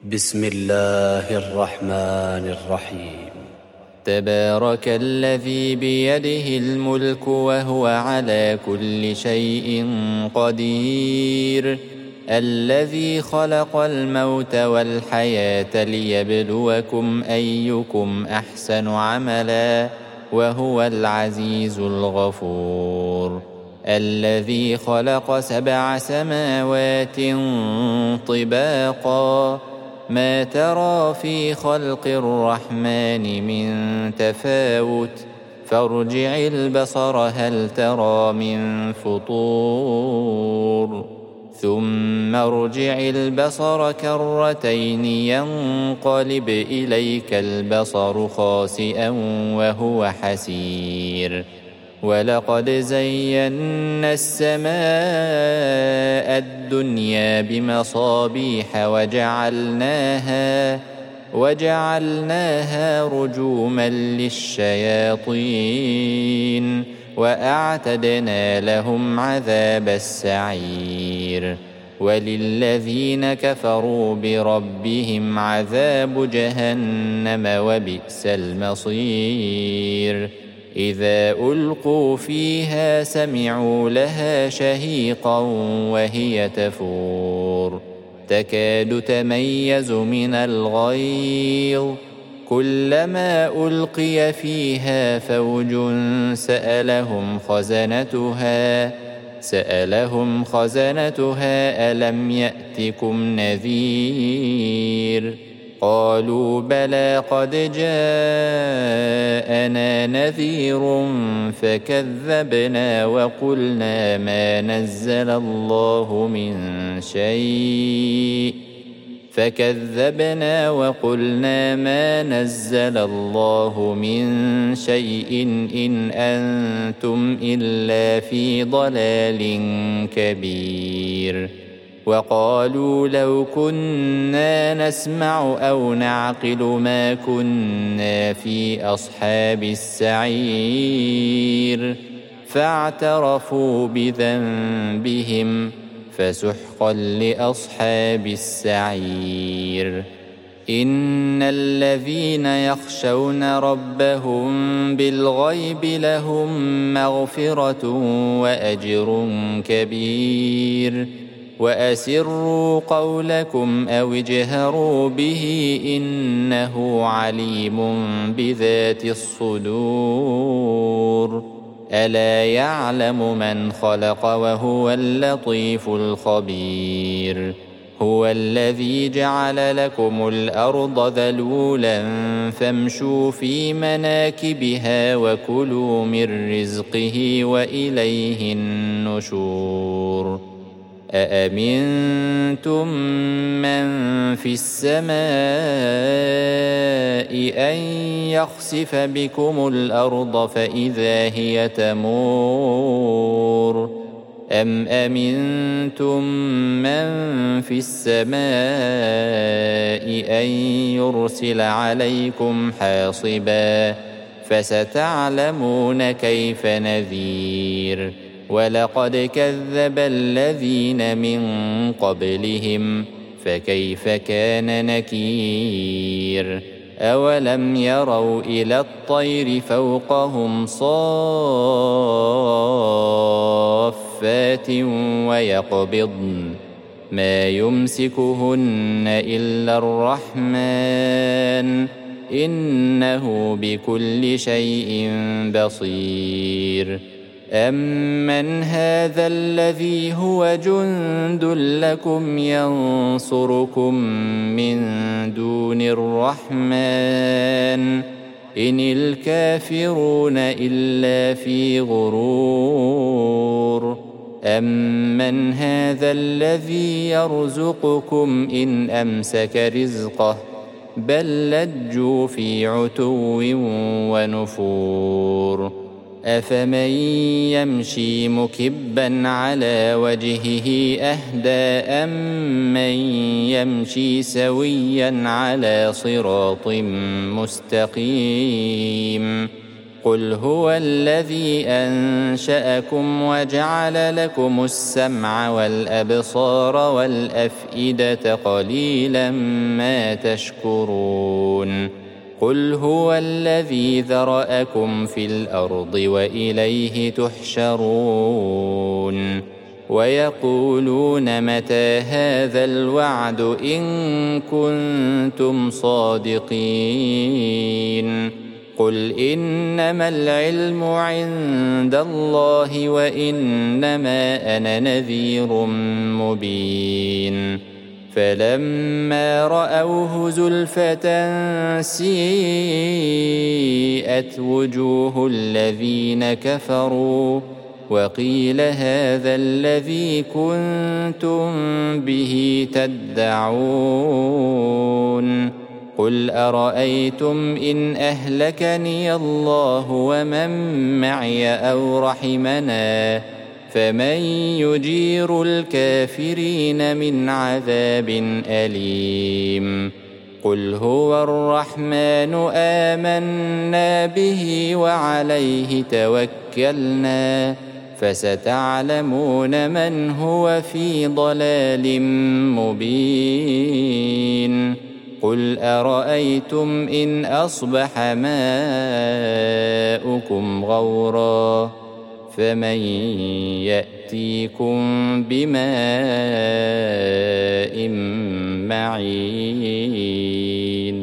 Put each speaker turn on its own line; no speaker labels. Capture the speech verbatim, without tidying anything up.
بسم الله الرحمن الرحيم.
تبارك الذي بيده الملك وهو على كل شيء قدير، الذي خلق الموت والحياة ليبلوكم أيكم أحسن عملا وهو العزيز الغفور، الذي خلق سبع سماوات طباقا ما ترى في خلق الرحمن من تفاوت فارجع البصر هل ترى من فطور ثم ارجع البصر كرتين ينقلب إليك البصر خاسئا وهو حسير، ولقد زينا السماء الدنيا بمصابيح وجعلناها وجعلناها رجوما للشياطين وأعتدنا لهم عذاب السعير، وللذين كفروا بربهم عذاب جهنم وبئس المصير. إذا ألقوا فيها سمعوا لها شهيقا وهي تفور تكاد تميز من الغيظ، كلما ألقي فيها فوج سألهم خزنتها سألهم خزنتها ألم يأتكم نذير؟ قالوا بلى قد جاءنا نذير فكذبنا وقلنا ما نزل الله من شيء فكذبنا وقلنا ما نزل الله من شيء إن أنتم إلا في ضلال كبير. وقالوا لو كنا نسمع أو نعقل ما كنا في أصحاب السعير، فاعترفوا بذنبهم فسحقا لأصحاب السعير. إن الذين يخشون ربهم بالغيب لهم مغفرة وأجر كبير، وأسروا قولكم أو اجهروا به إنه عليم بذات الصدور، ألا يعلم من خلق وهو اللطيف الخبير. هو الذي جعل لكم الأرض ذلولا فامشوا في مناكبها وكلوا من رزقه وإليه النشور. أأمنتم من في السماء أن يخسف بكم الأرض فإذا هي تمور، أم أمنتم من في السماء أن يرسل عليكم حاصبا فستعلمون كيف نذير. ولقد كذب الذين من قبلهم فكيف كان نكير. أولم يروا إلى الطير فوقهم صافات ويقبضن ما يمسكهن إلا الرحمن إنه بكل شيء بصير. أمن هذا الذي هو جند لكم ينصركم من دون الرحمن إن الكافرون إلا في غرور. أمن هذا الذي يرزقكم إن أمسك رزقه بل لجوا في عتو ونفور. أفمن يمشي مكبا على وجهه أهدى أمن يمشي سويا على صراط مستقيم. قل هو الذي أنشأكم وجعل لكم السمع والأبصار والأفئدة قليلا ما تشكرون قل هو الذي ذرأكم في الأرض وإليه تحشرون ويقولون متى هذا الوعد إن كنتم صادقين قل إنما العلم عند الله وإنما أنا نذير مبين فلما رأوه زلفة سيئت وجوه الذين كفروا وقيل هذا الذي كنتم به تدعون قل أرأيتم إن أهلكني الله ومن معي أو رحمنا فمن يجير الكافرين من عذاب أليم قل هو الرحمن آمنا به وعليه توكلنا فستعلمون من هو في ضلال مبين قل أرأيتم إن أصبح ماؤكم غورا فمن يأتيكم بماء معين